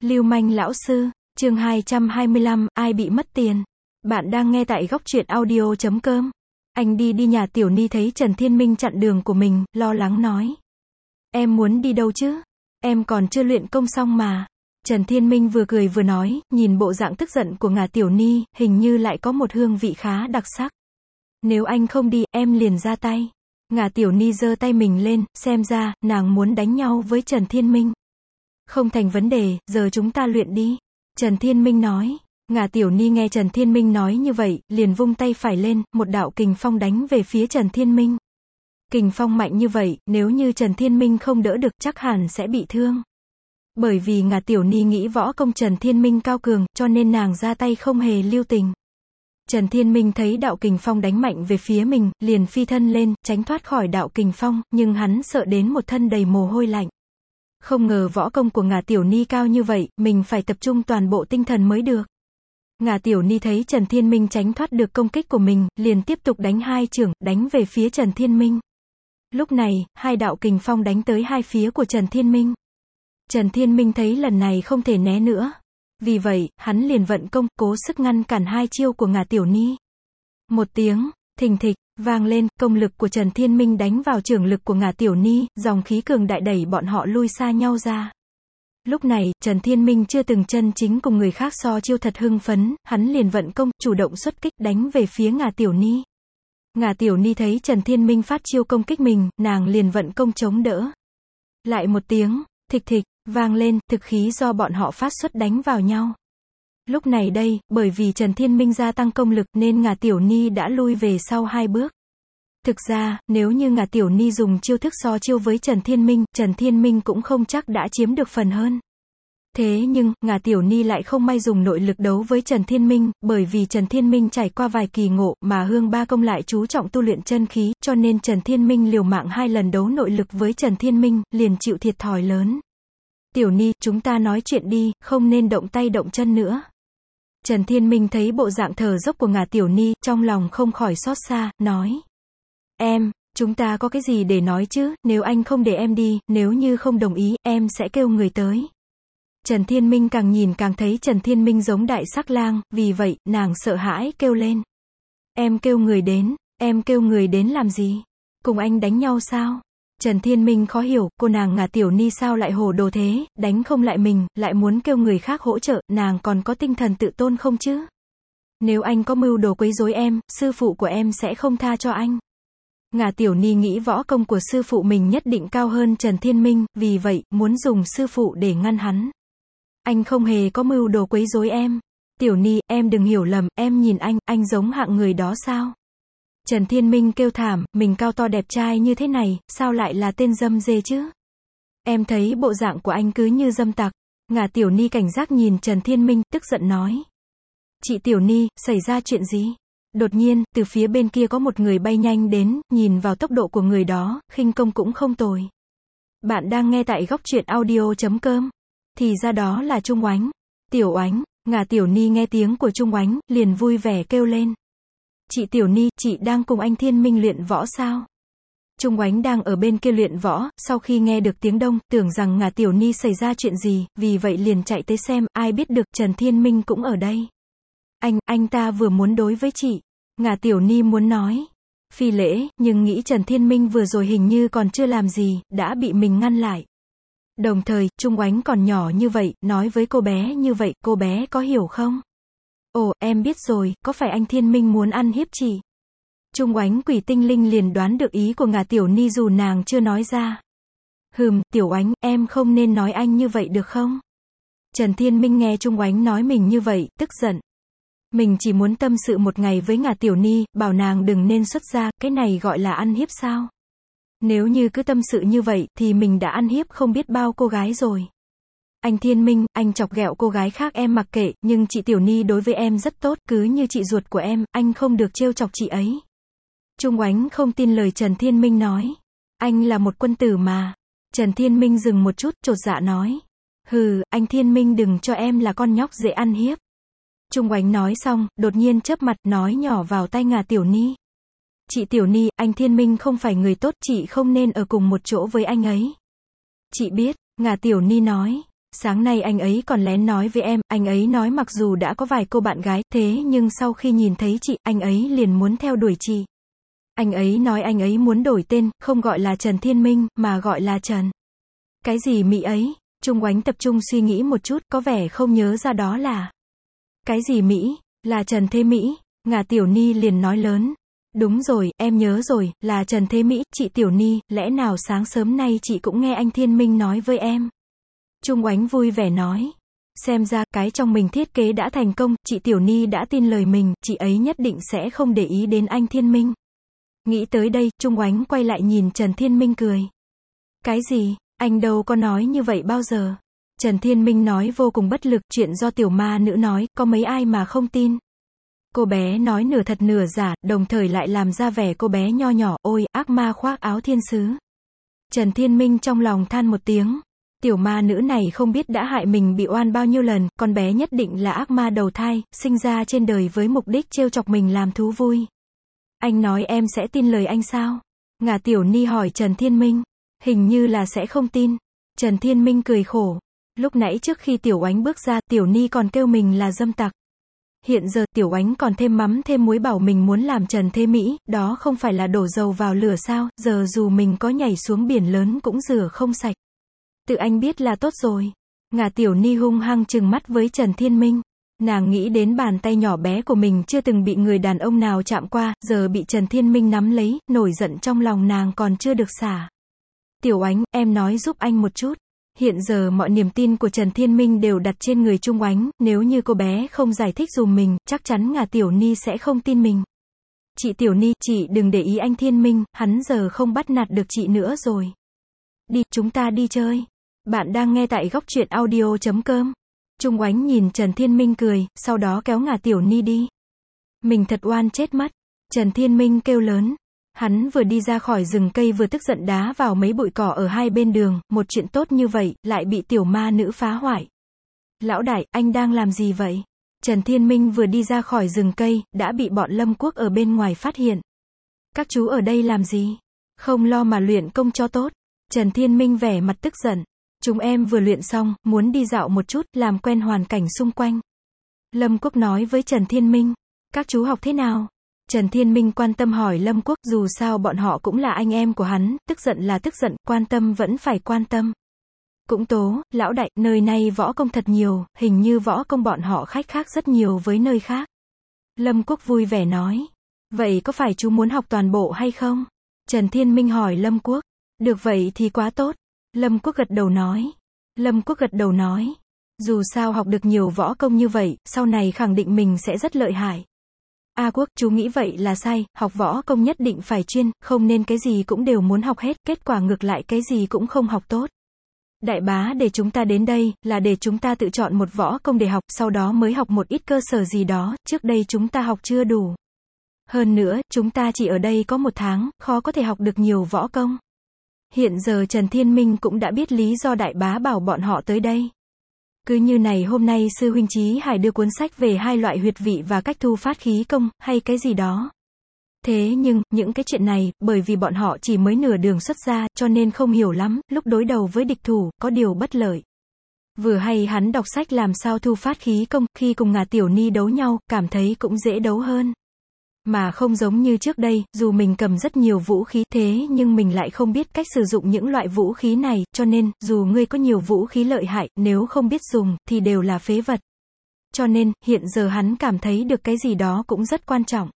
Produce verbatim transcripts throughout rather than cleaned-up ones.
Lưu manh lão sư, chương hai trăm hai mươi lăm, ai bị mất tiền? Bạn đang nghe tại góc truyện audio chấm com. Anh đi đi nhà Tiểu Ni thấy Trần Thiên Minh chặn đường của mình, lo lắng nói. Em muốn đi đâu chứ? Em còn chưa luyện công xong mà. Trần Thiên Minh vừa cười vừa nói, nhìn bộ dạng tức giận của ngà Tiểu Ni, hình như lại có một hương vị khá đặc sắc. Nếu anh không đi, em liền ra tay. Ngà Tiểu Ni giơ tay mình lên, xem ra, nàng muốn đánh nhau với Trần Thiên Minh. Không thành vấn đề, giờ chúng ta luyện đi. Trần Thiên Minh nói. Ngà Tiểu Ni nghe Trần Thiên Minh nói như vậy, liền vung tay phải lên, một đạo kình phong đánh về phía Trần Thiên Minh. Kình phong mạnh như vậy, nếu như Trần Thiên Minh không đỡ được chắc hẳn sẽ bị thương. Bởi vì Ngà Tiểu Ni nghĩ võ công Trần Thiên Minh cao cường, cho nên nàng ra tay không hề lưu tình. Trần Thiên Minh thấy đạo kình phong đánh mạnh về phía mình, liền phi thân lên, tránh thoát khỏi đạo kình phong, nhưng hắn sợ đến một thân đầy mồ hôi lạnh. Không ngờ võ công của Ngà Tiểu Ni cao như vậy, mình phải tập trung toàn bộ tinh thần mới được. Ngà Tiểu Ni thấy Trần Thiên Minh tránh thoát được công kích của mình, liền tiếp tục đánh hai chưởng, đánh về phía Trần Thiên Minh. Lúc này, hai đạo kình phong đánh tới hai phía của Trần Thiên Minh. Trần Thiên Minh thấy lần này không thể né nữa. Vì vậy, hắn liền vận công, cố sức ngăn cản hai chiêu của Ngà Tiểu Ni. Một tiếng, thình thịch, vang lên, công lực của Trần Thiên Minh đánh vào chưởng lực của Ngà Tiểu Ni, dòng khí cường đại đẩy bọn họ lui xa nhau ra. Lúc này, Trần Thiên Minh chưa từng chân chính cùng người khác so chiêu thật hưng phấn, hắn liền vận công, chủ động xuất kích, đánh về phía Ngà Tiểu Ni. Ngà Tiểu Ni thấy Trần Thiên Minh phát chiêu công kích mình, nàng liền vận công chống đỡ. Lại một tiếng, thịch thịch, vang lên, thực khí do bọn họ phát xuất đánh vào nhau. Lúc này đây, bởi vì Trần Thiên Minh gia tăng công lực nên Ngà Tiểu Ni đã lui về sau hai bước. Thực ra, nếu như Ngà Tiểu Ni dùng chiêu thức so chiêu với Trần Thiên Minh, Trần Thiên Minh cũng không chắc đã chiếm được phần hơn. Thế nhưng, Ngà Tiểu Ni lại không may dùng nội lực đấu với Trần Thiên Minh, bởi vì Trần Thiên Minh trải qua vài kỳ ngộ, mà Hương Ba Công lại chú trọng tu luyện chân khí, cho nên Trần Thiên Minh liều mạng hai lần đấu nội lực với Trần Thiên Minh, liền chịu thiệt thòi lớn. Tiểu Ni, chúng ta nói chuyện đi, không nên động tay động chân nữa. Trần Thiên Minh thấy bộ dạng thở dốc của Ngà Tiểu Ni, trong lòng không khỏi xót xa, nói. Em, chúng ta có cái gì để nói chứ, nếu anh không để em đi, nếu như không đồng ý, em sẽ kêu người tới. Trần Thiên Minh càng nhìn càng thấy Trần Thiên Minh giống đại sắc lang, vì vậy, nàng sợ hãi kêu lên. Em kêu người đến, em kêu người đến làm gì? Cùng anh đánh nhau sao? Trần Thiên Minh khó hiểu, cô nàng Ngà Tiểu Ni sao lại hồ đồ thế, đánh không lại mình, lại muốn kêu người khác hỗ trợ, nàng còn có tinh thần tự tôn không chứ? Nếu anh có mưu đồ quấy rối em, sư phụ của em sẽ không tha cho anh. Ngà Tiểu Ni nghĩ võ công của sư phụ mình nhất định cao hơn Trần Thiên Minh, vì vậy, muốn dùng sư phụ để ngăn hắn. Anh không hề có mưu đồ quấy rối em. Tiểu Ni, em đừng hiểu lầm, em nhìn anh, anh giống hạng người đó sao? Trần Thiên Minh kêu thảm, mình cao to đẹp trai như thế này, sao lại là tên dâm dê chứ? Em thấy bộ dạng của anh cứ như dâm tặc. Ngà Tiểu Ni cảnh giác nhìn Trần Thiên Minh, tức giận nói. Chị Tiểu Ni, xảy ra chuyện gì? Đột nhiên, từ phía bên kia có một người bay nhanh đến, nhìn vào tốc độ của người đó, khinh công cũng không tồi. Bạn đang nghe tại góc truyện audio chấm com. Thì ra đó là Trung Oánh. Tiểu Oánh, Ngà Tiểu Ni nghe tiếng của Trung Oánh, liền vui vẻ kêu lên. Chị Tiểu Ni, chị đang cùng anh Thiên Minh luyện võ sao? Trung Oánh đang ở bên kia luyện võ, sau khi nghe được tiếng đông, tưởng rằng Ngà Tiểu Ni xảy ra chuyện gì, vì vậy liền chạy tới xem, ai biết được Trần Thiên Minh cũng ở đây. Anh, anh ta vừa muốn đối với chị. Ngà Tiểu Ni muốn nói. Phi lễ, nhưng nghĩ Trần Thiên Minh vừa rồi hình như còn chưa làm gì, đã bị mình ngăn lại. Đồng thời, Trung Oánh còn nhỏ như vậy, nói với cô bé như vậy, cô bé có hiểu không? Ồ, em biết rồi, có phải anh Thiên Minh muốn ăn hiếp chị? Trung Oánh quỷ tinh linh liền đoán được ý của Ngà Tiểu Ni dù nàng chưa nói ra. Hừm, Tiểu Oánh, em không nên nói anh như vậy được không? Trần Thiên Minh nghe Trung Oánh nói mình như vậy, tức giận. Mình chỉ muốn tâm sự một ngày với Ngà Tiểu Ni, bảo nàng đừng nên xuất ra, cái này gọi là ăn hiếp sao? Nếu như cứ tâm sự như vậy, thì mình đã ăn hiếp không biết bao cô gái rồi. Anh Thiên Minh, anh chọc ghẹo cô gái khác em mặc kệ, nhưng chị Tiểu Ni đối với em rất tốt, cứ như chị ruột của em, anh không được trêu chọc chị ấy. Trung Oánh không tin lời Trần Thiên Minh nói. Anh là một quân tử mà. Trần Thiên Minh dừng một chút, chột dạ nói. Hừ, anh Thiên Minh đừng cho em là con nhóc dễ ăn hiếp. Trung Oánh nói xong, đột nhiên chớp mặt, nói nhỏ vào tai Ngà Tiểu Ni. Chị Tiểu Ni, anh Thiên Minh không phải người tốt, chị không nên ở cùng một chỗ với anh ấy. Chị biết, Ngà Tiểu Ni nói. Sáng nay anh ấy còn lén nói với em, anh ấy nói mặc dù đã có vài cô bạn gái, thế nhưng sau khi nhìn thấy chị, anh ấy liền muốn theo đuổi chị. Anh ấy nói anh ấy muốn đổi tên, không gọi là Trần Thiên Minh, mà gọi là Trần. Cái gì Mỹ ấy? Trung Oánh tập trung suy nghĩ một chút, có vẻ không nhớ ra đó là. Cái gì Mỹ? Là Trần Thế Mỹ. Ngà Tiểu Ni liền nói lớn. Đúng rồi, em nhớ rồi, là Trần Thế Mỹ, chị Tiểu Ni, lẽ nào sáng sớm nay chị cũng nghe anh Thiên Minh nói với em? Trung Oánh vui vẻ nói. Xem ra, cái trong mình thiết kế đã thành công, chị Tiểu Ni đã tin lời mình, chị ấy nhất định sẽ không để ý đến anh Thiên Minh. Nghĩ tới đây, Trung Oánh quay lại nhìn Trần Thiên Minh cười. Cái gì? Anh đâu có nói như vậy bao giờ. Trần Thiên Minh nói vô cùng bất lực, chuyện do tiểu ma nữ nói, có mấy ai mà không tin. Cô bé nói nửa thật nửa giả, đồng thời lại làm ra vẻ cô bé nho nhỏ, ôi, ác ma khoác áo thiên sứ. Trần Thiên Minh trong lòng than một tiếng. Tiểu ma nữ này không biết đã hại mình bị oan bao nhiêu lần, con bé nhất định là ác ma đầu thai, sinh ra trên đời với mục đích trêu chọc mình làm thú vui. Anh nói em sẽ tin lời anh sao? Ngà Tiểu Ni hỏi Trần Thiên Minh. Hình như là sẽ không tin. Trần Thiên Minh cười khổ. Lúc nãy trước khi Tiểu Oánh bước ra, Tiểu Ni còn kêu mình là dâm tặc. Hiện giờ Tiểu Oánh còn thêm mắm thêm muối bảo mình muốn làm Trần Thế Mỹ, đó không phải là đổ dầu vào lửa sao, giờ dù mình có nhảy xuống biển lớn cũng rửa không sạch. Tự anh biết là tốt rồi. Ngà Tiểu Ni hung hăng trừng mắt với Trần Thiên Minh. Nàng nghĩ đến bàn tay nhỏ bé của mình chưa từng bị người đàn ông nào chạm qua, giờ bị Trần Thiên Minh nắm lấy, nổi giận trong lòng nàng còn chưa được xả. Tiểu Oánh, em nói giúp anh một chút. Hiện giờ mọi niềm tin của Trần Thiên Minh đều đặt trên người Trung Oánh, nếu như cô bé không giải thích dùm mình, chắc chắn Ngà Tiểu Ni sẽ không tin mình. Chị Tiểu Ni, chị đừng để ý anh Thiên Minh, hắn giờ không bắt nạt được chị nữa rồi. Đi, chúng ta đi chơi. Bạn đang nghe tại góc truyện audio chấm com. Trung Oánh nhìn Trần Thiên Minh cười, sau đó kéo Ngà Tiểu Ni đi. Mình thật oan chết mất. Trần Thiên Minh kêu lớn. Hắn vừa đi ra khỏi rừng cây vừa tức giận đá vào mấy bụi cỏ ở hai bên đường, một chuyện tốt như vậy, lại bị tiểu ma nữ phá hoại. Lão đại, anh đang làm gì vậy? Trần Thiên Minh vừa đi ra khỏi rừng cây, đã bị bọn Lâm Quốc ở bên ngoài phát hiện. Các chú ở đây làm gì? Không lo mà luyện công cho tốt. Trần Thiên Minh vẻ mặt tức giận. Chúng em vừa luyện xong, muốn đi dạo một chút, làm quen hoàn cảnh xung quanh. Lâm Quốc nói với Trần Thiên Minh. Các chú học thế nào? Trần Thiên Minh quan tâm hỏi Lâm Quốc, dù sao bọn họ cũng là anh em của hắn, tức giận là tức giận, quan tâm vẫn phải quan tâm. Cũng tố, lão đại, nơi này võ công thật nhiều, hình như võ công bọn họ khách khác rất nhiều với nơi khác. Lâm Quốc vui vẻ nói. Vậy có phải chú muốn học toàn bộ hay không? Trần Thiên Minh hỏi Lâm Quốc. Được vậy thì quá tốt. Lâm Quốc gật đầu nói. Lâm Quốc gật đầu nói. Dù sao học được nhiều võ công như vậy, sau này khẳng định mình sẽ rất lợi hại. A Quốc, chú nghĩ vậy là sai, học võ công nhất định phải chuyên, không nên cái gì cũng đều muốn học hết, kết quả ngược lại cái gì cũng không học tốt. Đại bá để chúng ta đến đây, là để chúng ta tự chọn một võ công để học, sau đó mới học một ít cơ sở gì đó, trước đây chúng ta học chưa đủ. Hơn nữa, chúng ta chỉ ở đây có một tháng, khó có thể học được nhiều võ công. Hiện giờ Trần Thiên Minh cũng đã biết lý do đại bá bảo bọn họ tới đây. Cứ như này hôm nay sư huynh Chí Hải đưa cuốn sách về hai loại huyệt vị và cách thu phát khí công, hay cái gì đó. Thế nhưng, những cái chuyện này, bởi vì bọn họ chỉ mới nửa đường xuất ra, cho nên không hiểu lắm, lúc đối đầu với địch thủ, có điều bất lợi. Vừa hay hắn đọc sách làm sao thu phát khí công, khi cùng Ngà Tiểu Ni đấu nhau, cảm thấy cũng dễ đấu hơn. Mà không giống như trước đây, dù mình cầm rất nhiều vũ khí, thế nhưng mình lại không biết cách sử dụng những loại vũ khí này, cho nên, dù ngươi có nhiều vũ khí lợi hại, nếu không biết dùng, thì đều là phế vật. Cho nên, hiện giờ hắn cảm thấy được cái gì đó cũng rất quan trọng.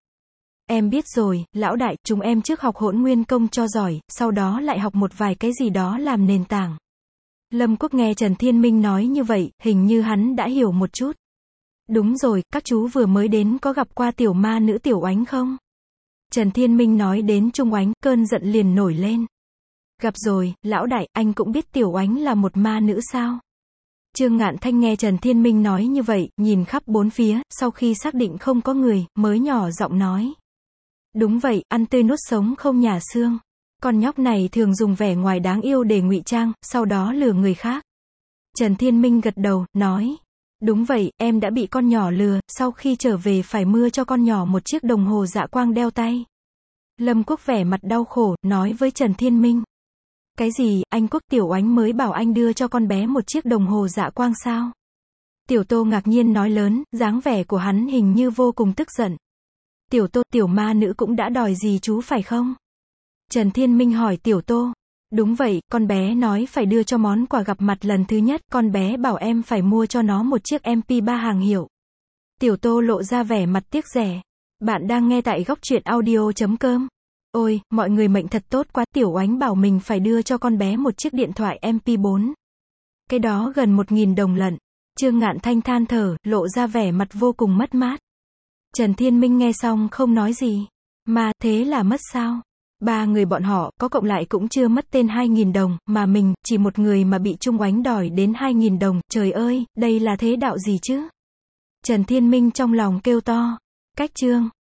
Em biết rồi, lão đại, chúng em trước học hỗn nguyên công cho giỏi, sau đó lại học một vài cái gì đó làm nền tảng. Lâm Quốc nghe Trần Thiên Minh nói như vậy, hình như hắn đã hiểu một chút. Đúng rồi, các chú vừa mới đến có gặp qua tiểu ma nữ Tiểu Oánh không? Trần Thiên Minh nói đến Trung Oánh, cơn giận liền nổi lên. Gặp rồi, lão đại, anh cũng biết Tiểu Oánh là một ma nữ sao? Trương Ngạn Thanh nghe Trần Thiên Minh nói như vậy, nhìn khắp bốn phía, sau khi xác định không có người, mới nhỏ giọng nói. Đúng vậy, ăn tươi nuốt sống không nhả xương. Con nhóc này thường dùng vẻ ngoài đáng yêu để ngụy trang, sau đó lừa người khác. Trần Thiên Minh gật đầu, nói. Đúng vậy, em đã bị con nhỏ lừa, sau khi trở về phải mua cho con nhỏ một chiếc đồng hồ dạ quang đeo tay. Lâm Quốc vẻ mặt đau khổ, nói với Trần Thiên Minh. Cái gì, anh Quốc Tiểu Oánh mới bảo anh đưa cho con bé một chiếc đồng hồ dạ quang sao? Tiểu Tô ngạc nhiên nói lớn, dáng vẻ của hắn hình như vô cùng tức giận. Tiểu Tô, tiểu ma nữ cũng đã đòi gì chú phải không? Trần Thiên Minh hỏi Tiểu Tô. Đúng vậy, con bé nói phải đưa cho món quà gặp mặt lần thứ nhất, con bé bảo em phải mua cho nó một chiếc em pê ba hàng hiệu. Tiểu Tô lộ ra vẻ mặt tiếc rẻ. Bạn đang nghe tại góc truyện audio chấm com. Ôi, mọi người mệnh thật tốt quá, Tiểu Oánh bảo mình phải đưa cho con bé một chiếc điện thoại em pê bốn. Cái đó gần một nghìn đồng lận. Trương Ngạn Thanh than thở, lộ ra vẻ mặt vô cùng mất mát. Trần Thiên Minh nghe xong không nói gì. Mà, thế là mất sao? Ba người bọn họ, có cộng lại cũng chưa mất tên hai nghìn đồng, mà mình, chỉ một người mà bị Trung Oánh đòi đến hai nghìn đồng, trời ơi, đây là thế đạo gì chứ? Trần Thiên Minh trong lòng kêu to. Cách chương